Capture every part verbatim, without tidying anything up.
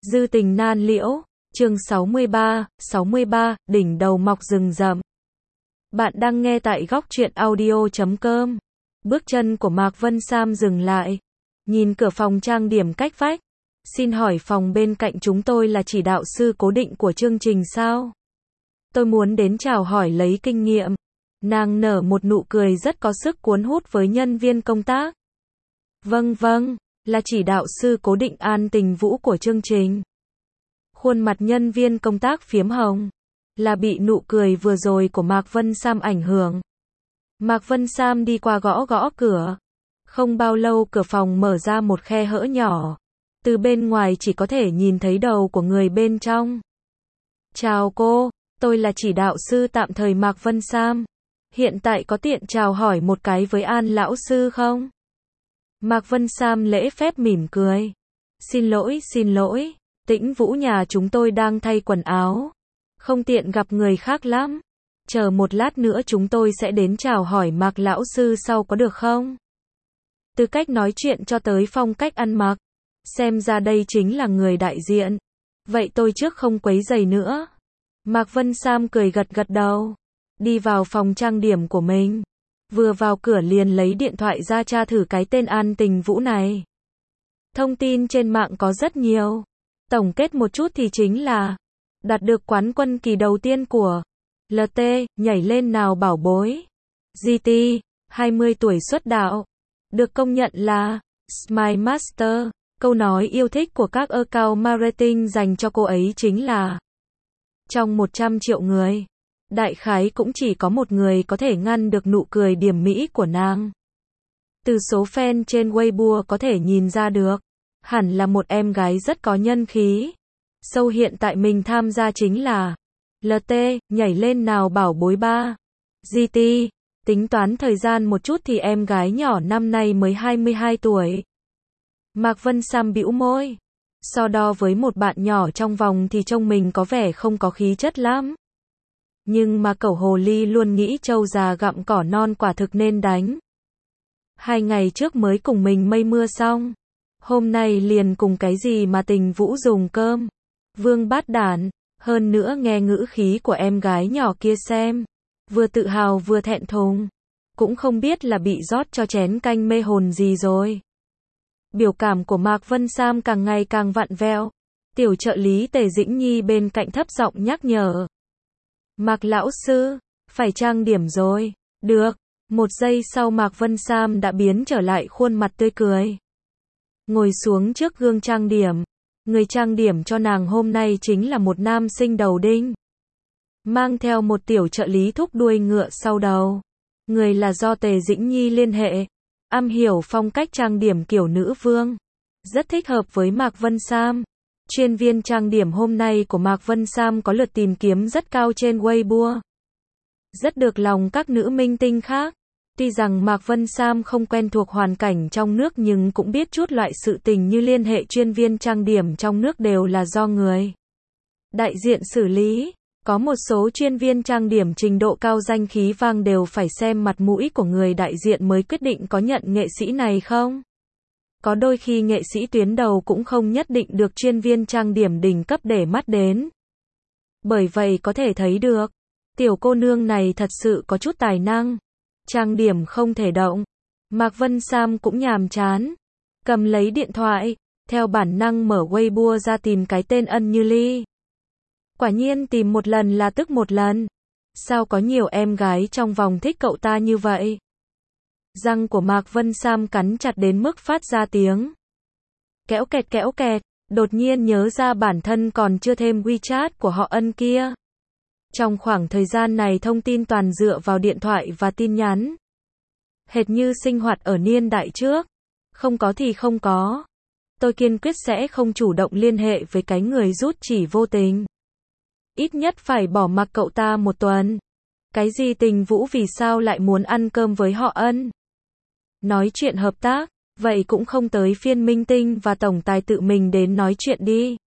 Dư tình nan liễu, chương sáu mươi ba, sáu mươi ba, đỉnh đầu mọc rừng rậm. Bạn đang nghe tại góc truyện audio chấm com. Bước chân của Mạc Vân Sam dừng lại. Nhìn cửa phòng trang điểm cách vách. Xin hỏi phòng bên cạnh chúng tôi là chỉ đạo sư cố định của chương trình sao? Tôi muốn đến chào hỏi lấy kinh nghiệm. Nàng nở một nụ cười rất có sức cuốn hút với nhân viên công tác. Vâng vâng, là chỉ đạo sư cố định An Tình Vũ của chương trình. Khuôn mặt nhân viên công tác phiếm hồng. Là bị nụ cười vừa rồi của Mạc Vân Sam ảnh hưởng. Mạc Vân Sam đi qua gõ gõ cửa. Không bao lâu cửa phòng mở ra một khe hở nhỏ. Từ bên ngoài chỉ có thể nhìn thấy đầu của người bên trong. Chào cô, tôi là chỉ đạo sư tạm thời Mạc Vân Sam. Hiện tại có tiện chào hỏi một cái với An lão sư không? Mạc Vân Sam lễ phép mỉm cười. Xin lỗi, xin lỗi, Tĩnh Vũ nhà chúng tôi đang thay quần áo. Không tiện gặp người khác lắm. Chờ một lát nữa chúng tôi sẽ đến chào hỏi Mạc lão sư sau có được không? Từ cách nói chuyện cho tới phong cách ăn mặc. Xem ra đây chính là người đại diện. Vậy tôi trước không quấy rầy nữa. Mạc Vân Sam cười gật gật đầu. Đi vào phòng trang điểm của mình. Vừa vào cửa liền lấy điện thoại ra tra thử cái tên An Tình Vũ này. Thông tin trên mạng có rất nhiều. Tổng kết một chút thì chính là đạt được quán quân kỳ đầu tiên của lờ tê, nhảy lên nào bảo bối. giê tê, hai mươi tuổi xuất đạo. Được công nhận là Smile Master. Câu nói yêu thích của các account marketing dành cho cô ấy chính là trong một trăm triệu người, đại khái cũng chỉ có một người có thể ngăn được nụ cười điểm mỹ của nàng. Từ số fan trên Weibo có thể nhìn ra được, hẳn là một em gái rất có nhân khí. Show hiện tại mình tham gia chính là lờ tê, nhảy lên nào bảo bối ba. giê tê, tính toán thời gian một chút thì em gái nhỏ năm nay mới hai mươi hai tuổi. Mạc Vân Sam bĩu môi. So đo với một bạn nhỏ trong vòng thì trông mình có vẻ không có khí chất lắm. Nhưng mà cẩu hồ ly luôn nghĩ trâu già gặm cỏ non quả thực nên đánh. Hai ngày trước mới cùng mình mây mưa xong. Hôm nay liền cùng cái gì mà Tình Vũ dùng cơm. Vương bát đản. Hơn nữa nghe ngữ khí của em gái nhỏ kia xem. Vừa tự hào vừa thẹn thùng. Cũng không biết là bị rót cho chén canh mê hồn gì rồi. Biểu cảm của Mạc Vân Sam càng ngày càng vặn vẹo. Tiểu trợ lý Tề Dĩnh Nhi bên cạnh thấp giọng nhắc nhở. Mạc lão sư, phải trang điểm rồi. Được. Một giây sau Mạc Vân Sam đã biến trở lại khuôn mặt tươi cười. Ngồi xuống trước gương trang điểm. Người trang điểm cho nàng hôm nay chính là một nam sinh đầu đinh. Mang theo một tiểu trợ lý thúc đuôi ngựa sau đầu. Người là do Tề Dĩnh Nhi liên hệ. Am hiểu phong cách trang điểm kiểu nữ vương. Rất thích hợp với Mạc Vân Sam. Chuyên viên trang điểm hôm nay của Mạc Vân Sam có lượt tìm kiếm rất cao trên Weibo. Rất được lòng các nữ minh tinh khác. Tuy rằng Mạc Vân Sam không quen thuộc hoàn cảnh trong nước nhưng cũng biết chút loại sự tình như liên hệ chuyên viên trang điểm trong nước đều là do người đại diện xử lý. Có một số chuyên viên trang điểm trình độ cao danh khí vang đều phải xem mặt mũi của người đại diện mới quyết định có nhận nghệ sĩ này không. Có đôi khi nghệ sĩ tuyến đầu cũng không nhất định được chuyên viên trang điểm đỉnh cấp để mắt đến. Bởi vậy có thể thấy được, tiểu cô nương này thật sự có chút tài năng. Trang điểm không thể động. Mạc Vân Sam cũng nhàm chán. Cầm lấy điện thoại, theo bản năng mở Weibo ra tìm cái tên Ân Như Ly. Quả nhiên tìm một lần là tức một lần. Sao có nhiều em gái trong vòng thích cậu ta như vậy? Răng của Mạc Vân Sam cắn chặt đến mức phát ra tiếng kéo kẹt kéo kẹt. Đột nhiên nhớ ra bản thân còn chưa thêm WeChat của họ Ân kia. Trong khoảng thời gian này thông tin toàn dựa vào điện thoại và tin nhắn. Hệt như sinh hoạt ở niên đại trước. Không có thì không có. Tôi kiên quyết sẽ không chủ động liên hệ với cái người rút chỉ vô tình. Ít nhất phải bỏ mặc cậu ta một tuần. Cái gì Tình Vũ vì sao lại muốn ăn cơm với họ Ân? Nói chuyện hợp tác, vậy cũng không tới phiên minh tinh và tổng tài tự mình đến nói chuyện đi.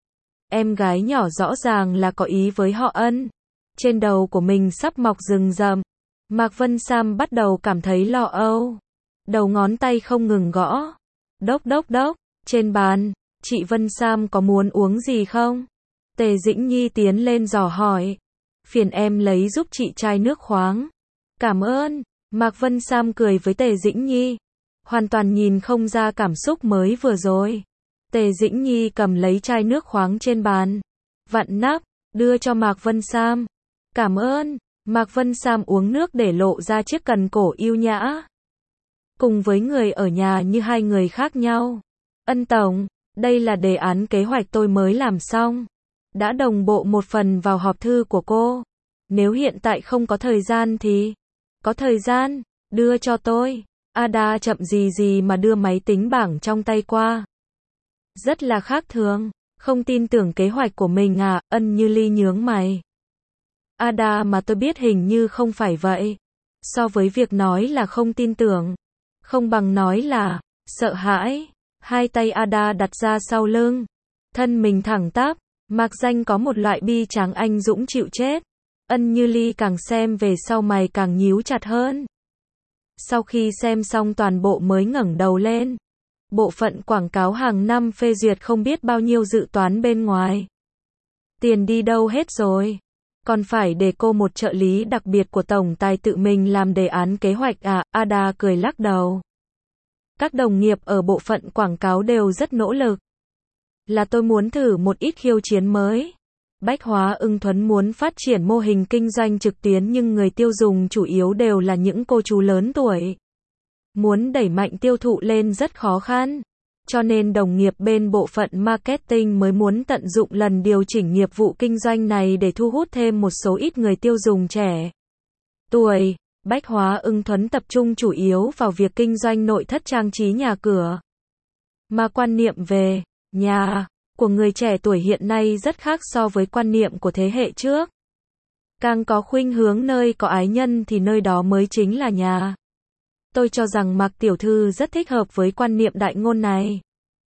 Em gái nhỏ rõ ràng là có ý với họ Ân. Trên đầu của mình sắp mọc rừng rậm. Mạc Vân Sam bắt đầu cảm thấy lo âu. Đầu ngón tay không ngừng gõ. Đốc đốc đốc, trên bàn. Chị Vân Sam có muốn uống gì không? Tề Dĩnh Nhi tiến lên dò hỏi. Phiền em lấy giúp chị chai nước khoáng. Cảm ơn. Mạc Vân Sam cười với Tề Dĩnh Nhi. Hoàn toàn nhìn không ra cảm xúc mới vừa rồi. Tề Dĩnh Nhi cầm lấy chai nước khoáng trên bàn. Vặn nắp, đưa cho Mạc Vân Sam. Cảm ơn. Mạc Vân Sam uống nước để lộ ra chiếc cần cổ yêu nhã. Cùng với người ở nhà như hai người khác nhau. Ân tổng, đây là đề án kế hoạch tôi mới làm xong. Đã đồng bộ một phần vào hòp thư của cô. Nếu hiện tại không có thời gian thì... Có thời gian, đưa cho tôi. Ada chậm gì gì mà đưa máy tính bảng trong tay qua. Rất là khác thường. Không tin tưởng kế hoạch của mình à? Ân Như Ly nhướng mày. Ada mà tôi biết hình như không phải vậy. So với việc nói là không tin tưởng, không bằng nói là sợ hãi. Hai tay Ada đặt ra sau lưng, thân mình thẳng tắp, mạc danh có một loại bi tráng anh dũng chịu chết. Ân Như Ly càng xem về sau mày càng nhíu chặt hơn. Sau khi xem xong toàn bộ mới ngẩng đầu lên. Bộ phận quảng cáo hàng năm phê duyệt không biết bao nhiêu dự toán bên ngoài. Tiền đi đâu hết rồi? Còn phải để cô một trợ lý đặc biệt của tổng tài tự mình làm đề án kế hoạch à? Ada cười lắc đầu. Các đồng nghiệp ở bộ phận quảng cáo đều rất nỗ lực. Là tôi muốn thử một ít khiêu chiến mới. Bách Hóa Ưng Thuấn muốn phát triển mô hình kinh doanh trực tuyến nhưng người tiêu dùng chủ yếu đều là những cô chú lớn tuổi. Muốn đẩy mạnh tiêu thụ lên rất khó khăn. Cho nên đồng nghiệp bên bộ phận marketing mới muốn tận dụng lần điều chỉnh nghiệp vụ kinh doanh này để thu hút thêm một số ít người tiêu dùng trẻ tuổi. Bách Hóa Ưng Thuấn tập trung chủ yếu vào việc kinh doanh nội thất trang trí nhà cửa. Mà quan niệm về nhà của người trẻ tuổi hiện nay rất khác so với quan niệm của thế hệ trước. Càng có khuynh hướng nơi có ái nhân thì nơi đó mới chính là nhà. Tôi cho rằng Mạc tiểu thư rất thích hợp với quan niệm đại ngôn này.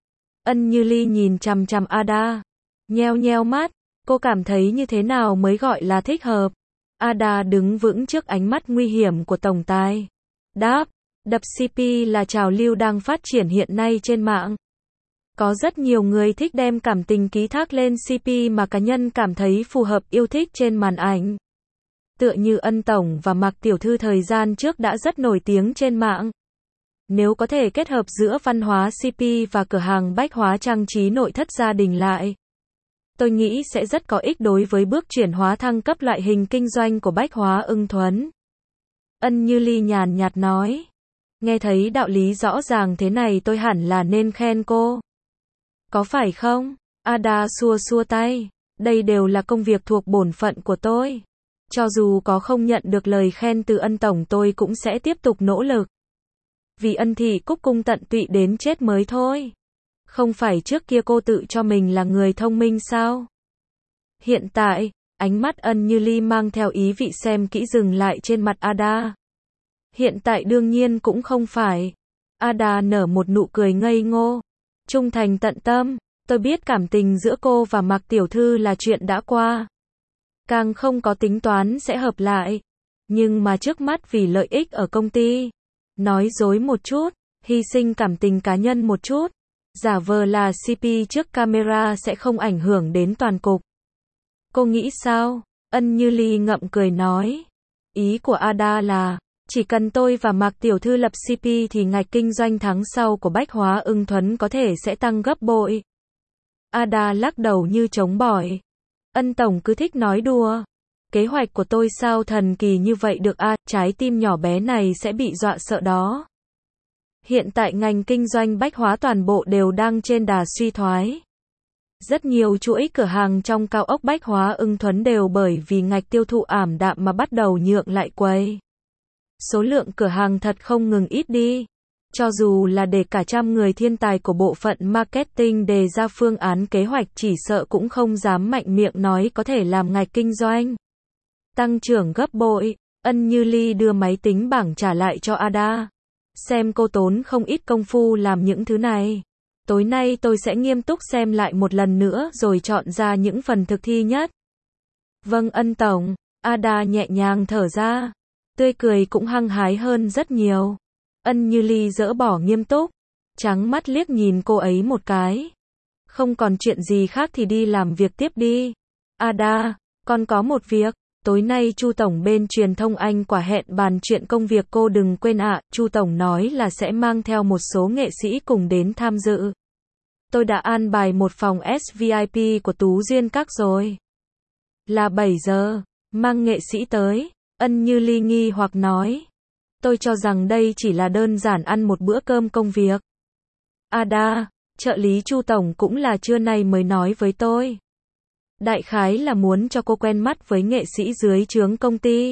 Ân Như Ly nhìn chằm chằm Ada, nheo nheo mắt, cô cảm thấy như thế nào mới gọi là thích hợp? Ada đứng vững trước ánh mắt nguy hiểm của tổng tài. Đáp, đập xê pê là trào lưu đang phát triển hiện nay trên mạng. Có rất nhiều người thích đem cảm tình ký thác lên xê pê mà cá nhân cảm thấy phù hợp yêu thích trên màn ảnh. Tựa như Ân tổng và Mạc tiểu thư thời gian trước đã rất nổi tiếng trên mạng. Nếu có thể kết hợp giữa văn hóa xê pê và cửa hàng bách hóa trang trí nội thất gia đình lại, tôi nghĩ sẽ rất có ích đối với bước chuyển hóa thăng cấp loại hình kinh doanh của Bách Hóa Ưng Thuấn. Ân Như Ly nhàn nhạt nói. Nghe thấy đạo lý rõ ràng thế này tôi hẳn là nên khen cô. Có phải không? Ada xua xua tay. Đây đều là công việc thuộc bổn phận của tôi. Cho dù có không nhận được lời khen từ Ân tổng tôi cũng sẽ tiếp tục nỗ lực. Vì Ân thị cúc cung tận tụy đến chết mới thôi. Không phải trước kia cô tự cho mình là người thông minh sao? Hiện tại, ánh mắt Ân Như Ly mang theo ý vị xem kỹ dừng lại trên mặt Ada. Hiện tại đương nhiên cũng không phải. Ada nở một nụ cười ngây ngô. Trung thành tận tâm, tôi biết cảm tình giữa cô và Mạc tiểu thư là chuyện đã qua. Càng không có tính toán sẽ hợp lại. Nhưng mà trước mắt vì lợi ích ở công ty, nói dối một chút, hy sinh cảm tình cá nhân một chút, giả vờ là xê pê trước camera sẽ không ảnh hưởng đến toàn cục. Cô nghĩ sao? Ân Như Ly ngậm cười nói. Ý của Ada là, chỉ cần tôi và Mạc tiểu thư lập xê pê thì ngạch kinh doanh tháng sau của Bách Hóa Ưng Thuấn có thể sẽ tăng gấp bội. Ada lắc đầu như chống bỏi. Ân tổng cứ thích nói đùa. Kế hoạch của tôi sao thần kỳ như vậy được à? Trái tim nhỏ bé này sẽ bị dọa sợ đó. Hiện tại ngành kinh doanh bách hóa toàn bộ đều đang trên đà suy thoái. Rất nhiều chuỗi cửa hàng trong cao ốc Bách Hóa Ưng Thuấn đều bởi vì ngạch tiêu thụ ảm đạm mà bắt đầu nhượng lại quầy. Số lượng cửa hàng thật không ngừng ít đi. Cho dù là để cả trăm người thiên tài của bộ phận marketing đề ra phương án kế hoạch chỉ sợ cũng không dám mạnh miệng nói có thể làm ngạch kinh doanh tăng trưởng gấp bội. Ân Như Ly đưa máy tính bảng trả lại cho Ada. Xem cô tốn không ít công phu làm những thứ này. Tối nay tôi sẽ nghiêm túc xem lại một lần nữa rồi chọn ra những phần thực thi nhất. Vâng Ân tổng. Ada nhẹ nhàng thở ra. Tươi cười cũng hăng hái hơn rất nhiều. Ân Như Ly dỡ bỏ nghiêm túc, trắng mắt liếc nhìn cô ấy một cái. Không còn chuyện gì khác thì đi làm việc tiếp đi. Ada, con có một việc. Tối nay Chu Tổng bên truyền thông Anh quả hẹn bàn chuyện công việc cô đừng quên ạ. Chu Tổng nói là sẽ mang theo một số nghệ sĩ cùng đến tham dự. Tôi đã an bài một phòng ét vê i pê của Tú Duyên Các rồi. Là bảy giờ, mang nghệ sĩ tới. Ân Như Ly nghi hoặc nói. Tôi cho rằng đây chỉ là đơn giản ăn một bữa cơm công việc. Ada, trợ lý Chu Tổng cũng là trưa nay mới nói với tôi. Đại khái là muốn cho cô quen mắt với nghệ sĩ dưới trướng công ty.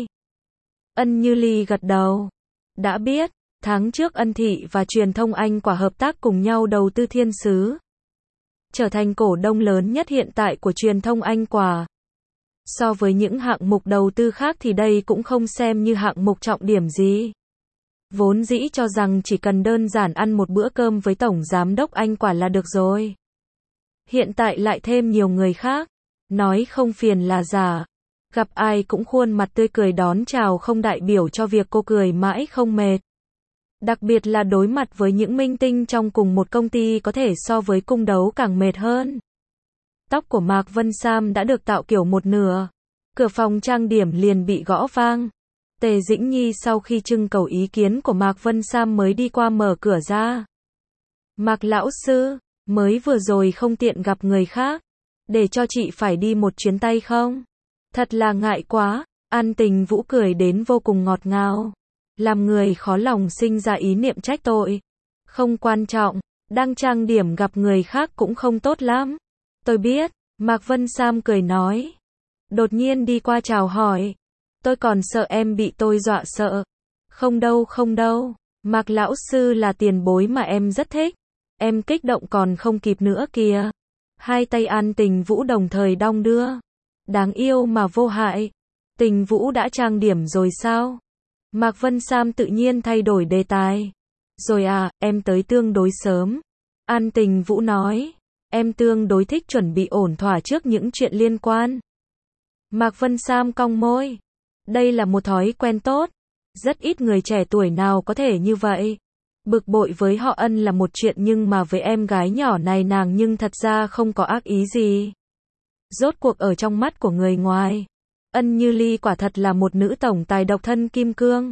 Ân Như Ly gật đầu. Đã biết, tháng trước Ân Thị và truyền thông Anh quả hợp tác cùng nhau đầu tư thiên sứ. Trở thành cổ đông lớn nhất hiện tại của truyền thông Anh quả. So với những hạng mục đầu tư khác thì đây cũng không xem như hạng mục trọng điểm gì. Vốn dĩ cho rằng chỉ cần đơn giản ăn một bữa cơm với Tổng Giám đốc Anh quả là được rồi. Hiện tại lại thêm nhiều người khác. Nói không phiền là giả. Gặp ai cũng khuôn mặt tươi cười đón chào không đại biểu cho việc cô cười mãi không mệt. Đặc biệt là đối mặt với những minh tinh trong cùng một công ty có thể so với cung đấu càng mệt hơn. Tóc của Mạc Vân Sam đã được tạo kiểu một nửa. Cửa phòng trang điểm liền bị gõ vang. Tề Dĩnh Nhi sau khi trưng cầu ý kiến của Mạc Vân Sam mới đi qua mở cửa ra. Mạc lão sư, mới vừa rồi không tiện gặp người khác. Để cho chị phải đi một chuyến tay không? Thật là ngại quá. An Tình Vũ cười đến vô cùng ngọt ngào. Làm người khó lòng sinh ra ý niệm trách tội. Không quan trọng, đang trang điểm gặp người khác cũng không tốt lắm. Tôi biết, Mạc Vân Sam cười nói. Đột nhiên đi qua chào hỏi. Tôi còn sợ em bị tôi dọa sợ. Không đâu không đâu, Mạc lão sư là tiền bối mà em rất thích. Em kích động còn không kịp nữa kìa. Hai tay An Tình Vũ đồng thời đong đưa. Đáng yêu mà vô hại. Tình Vũ đã trang điểm rồi sao? Mạc Vân Sam tự nhiên thay đổi đề tài. Rồi à, em tới tương đối sớm. An Tình Vũ nói. Em tương đối thích chuẩn bị ổn thỏa trước những chuyện liên quan. Mạc Vân Sam cong môi. Đây là một thói quen tốt. Rất ít người trẻ tuổi nào có thể như vậy. Bực bội với họ Ân là một chuyện nhưng mà với em gái nhỏ này nàng nhưng thật ra không có ác ý gì. Rốt cuộc ở trong mắt của người ngoài, Ân Như Ly quả thật là một nữ tổng tài độc thân kim cương.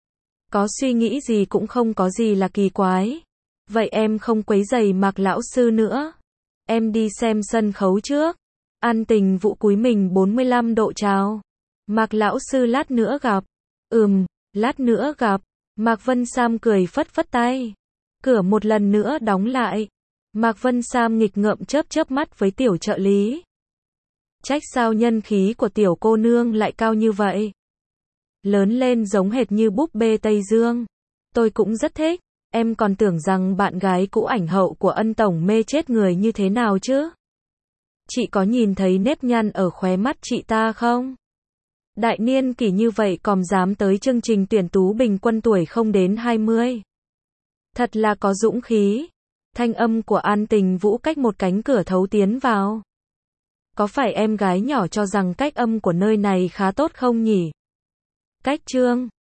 Có suy nghĩ gì cũng không có gì là kỳ quái. Vậy em không quấy rầy Mạc lão sư nữa. Em đi xem sân khấu trước. An Tình Vũ cúi mình bốn mươi lăm độ chào. Mạc lão sư lát nữa gặp. Ừm, lát nữa gặp. Mạc Vân Sam cười phất phất tay. Cửa một lần nữa đóng lại. Mạc Vân Sam nghịch ngợm chớp chớp mắt với tiểu trợ lý. Trách sao nhân khí của tiểu cô nương lại cao như vậy. Lớn lên giống hệt như búp bê Tây Dương. Tôi cũng rất thích. Em còn tưởng rằng bạn gái cũ ảnh hậu của Ân tổng mê chết người như thế nào chứ? Chị có nhìn thấy nếp nhăn ở khóe mắt chị ta không? Đại niên kỷ như vậy còn dám tới chương trình tuyển tú bình quân tuổi không đến hai mươi. Thật là có dũng khí. Thanh âm của An Tình Vũ cách một cánh cửa thấu tiến vào. Có phải em gái nhỏ cho rằng cách âm của nơi này khá tốt không nhỉ? Cách trương.